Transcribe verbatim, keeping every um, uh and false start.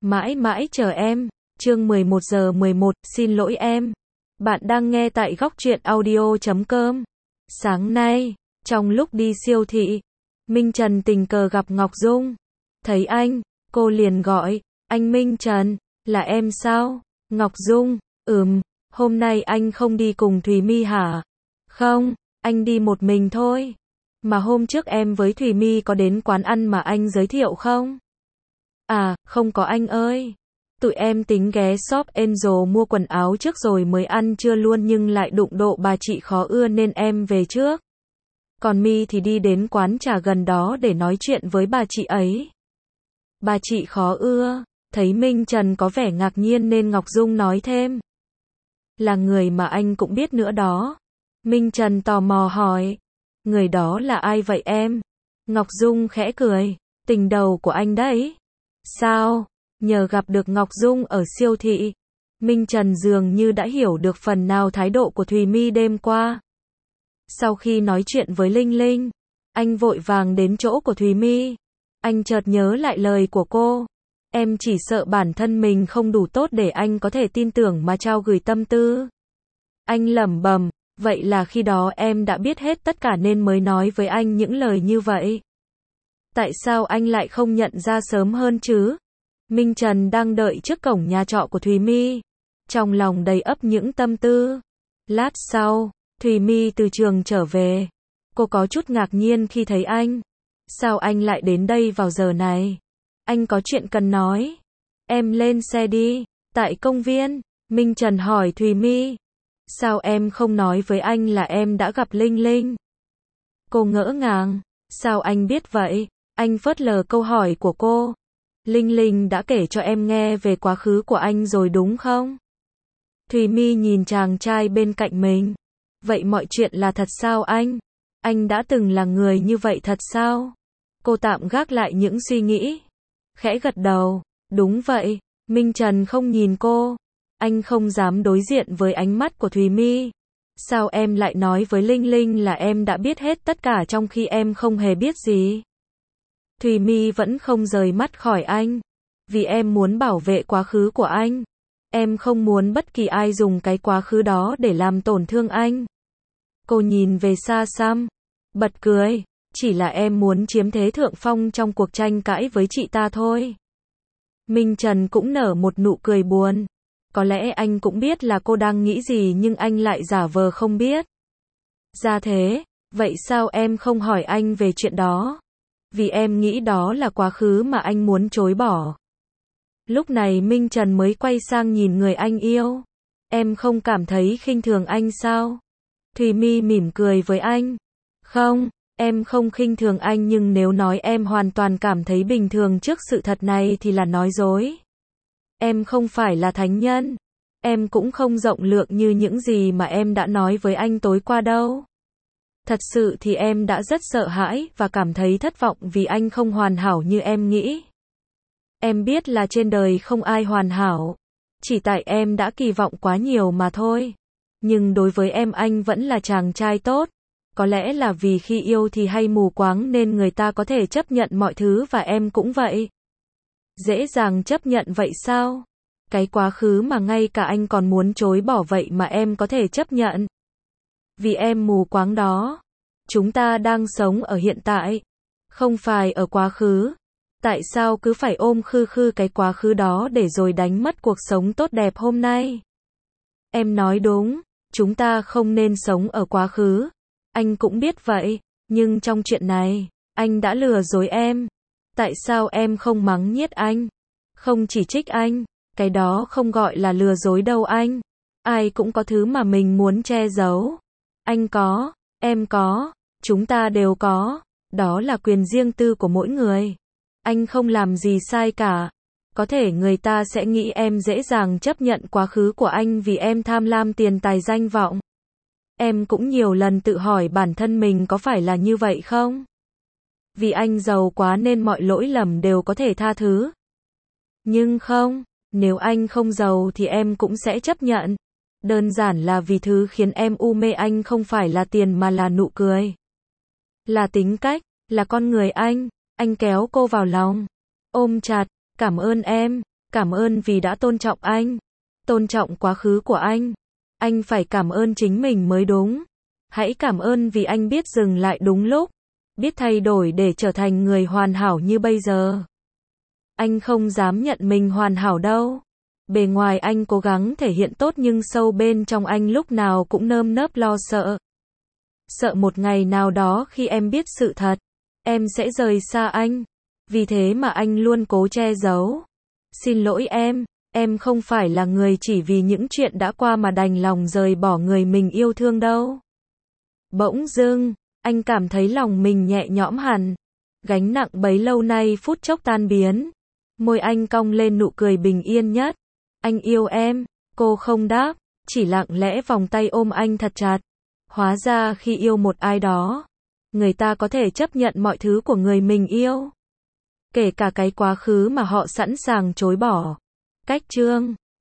Mãi mãi chờ em. Chương mười một giờ mười một, xin lỗi em. Bạn đang nghe tại góc truyện audio chấm com. Sáng nay, trong lúc đi siêu thị, Minh Trần tình cờ gặp Ngọc Dung. Thấy anh, cô liền gọi, anh Minh Trần, là em sao? Ngọc Dung, ừm, hôm nay anh không đi cùng Thùy My hả? Không, anh đi một mình thôi. Mà hôm trước em với Thùy My có đến quán ăn mà anh giới thiệu không? À, không có anh ơi. Tụi em tính ghé shop Angel mua quần áo trước rồi mới ăn trưa luôn nhưng lại đụng độ bà chị khó ưa nên em về trước. Còn My thì đi đến quán trà gần đó để nói chuyện với bà chị ấy. Bà chị khó ưa, thấy Minh Trần có vẻ ngạc nhiên nên Ngọc Dung nói thêm. Là người mà anh cũng biết nữa đó. Minh Trần tò mò hỏi. Người đó là ai vậy em? Ngọc Dung khẽ cười. Tình đầu của anh đấy. Sao? Nhờ gặp được Ngọc Dung ở siêu thị, Minh Trần dường như đã hiểu được phần nào thái độ của Thùy My đêm qua. Sau khi nói chuyện với Linh Linh, anh vội vàng đến chỗ của Thùy My. Anh chợt nhớ lại lời của cô. Em chỉ sợ bản thân mình không đủ tốt để anh có thể tin tưởng mà trao gửi tâm tư. Anh lẩm bẩm, vậy là khi đó em đã biết hết tất cả nên mới nói với anh những lời như vậy. Tại sao anh lại không nhận ra sớm hơn chứ? Minh Trần đang đợi trước cổng nhà trọ của Thùy My, trong lòng đầy ắp những tâm tư. Lát sau, Thùy My từ trường trở về. Cô có chút ngạc nhiên khi thấy anh. Sao anh lại đến đây vào giờ này? Anh có chuyện cần nói. Em lên xe đi. Tại công viên, Minh Trần hỏi Thùy My. Sao em không nói với anh là em đã gặp Linh Linh? Cô ngỡ ngàng. Sao anh biết vậy? Anh phớt lờ câu hỏi của cô. Linh Linh đã kể cho em nghe về quá khứ của anh rồi đúng không? Thùy My nhìn chàng trai bên cạnh mình. Vậy mọi chuyện là thật sao anh? Anh đã từng là người như vậy thật sao? Cô tạm gác lại những suy nghĩ. Khẽ gật đầu. Đúng vậy. Minh Trần không nhìn cô. Anh không dám đối diện với ánh mắt của Thùy My. Sao em lại nói với Linh Linh là em đã biết hết tất cả trong khi em không hề biết gì? Thùy My vẫn không rời mắt khỏi anh. Vì em muốn bảo vệ quá khứ của anh. Em không muốn bất kỳ ai dùng cái quá khứ đó để làm tổn thương anh. Cô nhìn về xa xăm. Bật cười. Chỉ là em muốn chiếm thế thượng phong trong cuộc tranh cãi với chị ta thôi. Minh Trần cũng nở một nụ cười buồn. Có lẽ anh cũng biết là cô đang nghĩ gì nhưng anh lại giả vờ không biết. Ra thế, vậy sao em không hỏi anh về chuyện đó? Vì em nghĩ đó là quá khứ mà anh muốn chối bỏ. Lúc này Minh Trần mới quay sang nhìn người anh yêu. Em không cảm thấy khinh thường anh sao? Thùy My mỉm cười với anh. Không, em không khinh thường anh nhưng nếu nói em hoàn toàn cảm thấy bình thường trước sự thật này thì là nói dối. Em không phải là thánh nhân. Em cũng không rộng lượng như những gì mà em đã nói với anh tối qua đâu. Thật sự thì em đã rất sợ hãi và cảm thấy thất vọng vì anh không hoàn hảo như em nghĩ. Em biết là trên đời không ai hoàn hảo. Chỉ tại em đã kỳ vọng quá nhiều mà thôi. Nhưng đối với em anh vẫn là chàng trai tốt. Có lẽ là vì khi yêu thì hay mù quáng nên người ta có thể chấp nhận mọi thứ và em cũng vậy. Dễ dàng chấp nhận vậy sao? Cái quá khứ mà ngay cả anh còn muốn chối bỏ vậy mà em có thể chấp nhận. Vì em mù quáng đó. Chúng ta đang sống ở hiện tại. Không phải ở quá khứ. Tại sao cứ phải ôm khư khư cái quá khứ đó để rồi đánh mất cuộc sống tốt đẹp hôm nay? Em nói đúng. Chúng ta không nên sống ở quá khứ. Anh cũng biết vậy. Nhưng trong chuyện này, anh đã lừa dối em. Tại sao em không mắng nhiếc anh? Không chỉ trích anh. Cái đó không gọi là lừa dối đâu anh. Ai cũng có thứ mà mình muốn che giấu. Anh có, em có, chúng ta đều có. Đó là quyền riêng tư của mỗi người. Anh không làm gì sai cả. Có thể người ta sẽ nghĩ em dễ dàng chấp nhận quá khứ của anh vì em tham lam tiền tài danh vọng. Em cũng nhiều lần tự hỏi bản thân mình có phải là như vậy không? Vì anh giàu quá nên mọi lỗi lầm đều có thể tha thứ. Nhưng không, nếu anh không giàu thì em cũng sẽ chấp nhận. Đơn giản là vì thứ khiến em u mê anh không phải là tiền mà là nụ cười. Là tính cách, là con người anh. Anh kéo cô vào lòng. Ôm chặt, cảm ơn em. Cảm ơn vì đã tôn trọng anh. Tôn trọng quá khứ của anh. Anh phải cảm ơn chính mình mới đúng. Hãy cảm ơn vì anh biết dừng lại đúng lúc. Biết thay đổi để trở thành người hoàn hảo như bây giờ. Anh không dám nhận mình hoàn hảo đâu. Bề ngoài anh cố gắng thể hiện tốt nhưng sâu bên trong anh lúc nào cũng nơm nớp lo sợ. Sợ một ngày nào đó khi em biết sự thật, em sẽ rời xa anh. Vì thế mà anh luôn cố che giấu. Xin lỗi em, em không phải là người chỉ vì những chuyện đã qua mà đành lòng rời bỏ người mình yêu thương đâu. Bỗng dưng, anh cảm thấy lòng mình nhẹ nhõm hẳn. Gánh nặng bấy lâu nay phút chốc tan biến. Môi anh cong lên nụ cười bình yên nhất. Anh yêu em, cô không đáp, chỉ lặng lẽ vòng tay ôm anh thật chặt. Hóa ra khi yêu một ai đó, người ta có thể chấp nhận mọi thứ của người mình yêu. Kể cả cái quá khứ mà họ sẵn sàng chối bỏ. Cách chương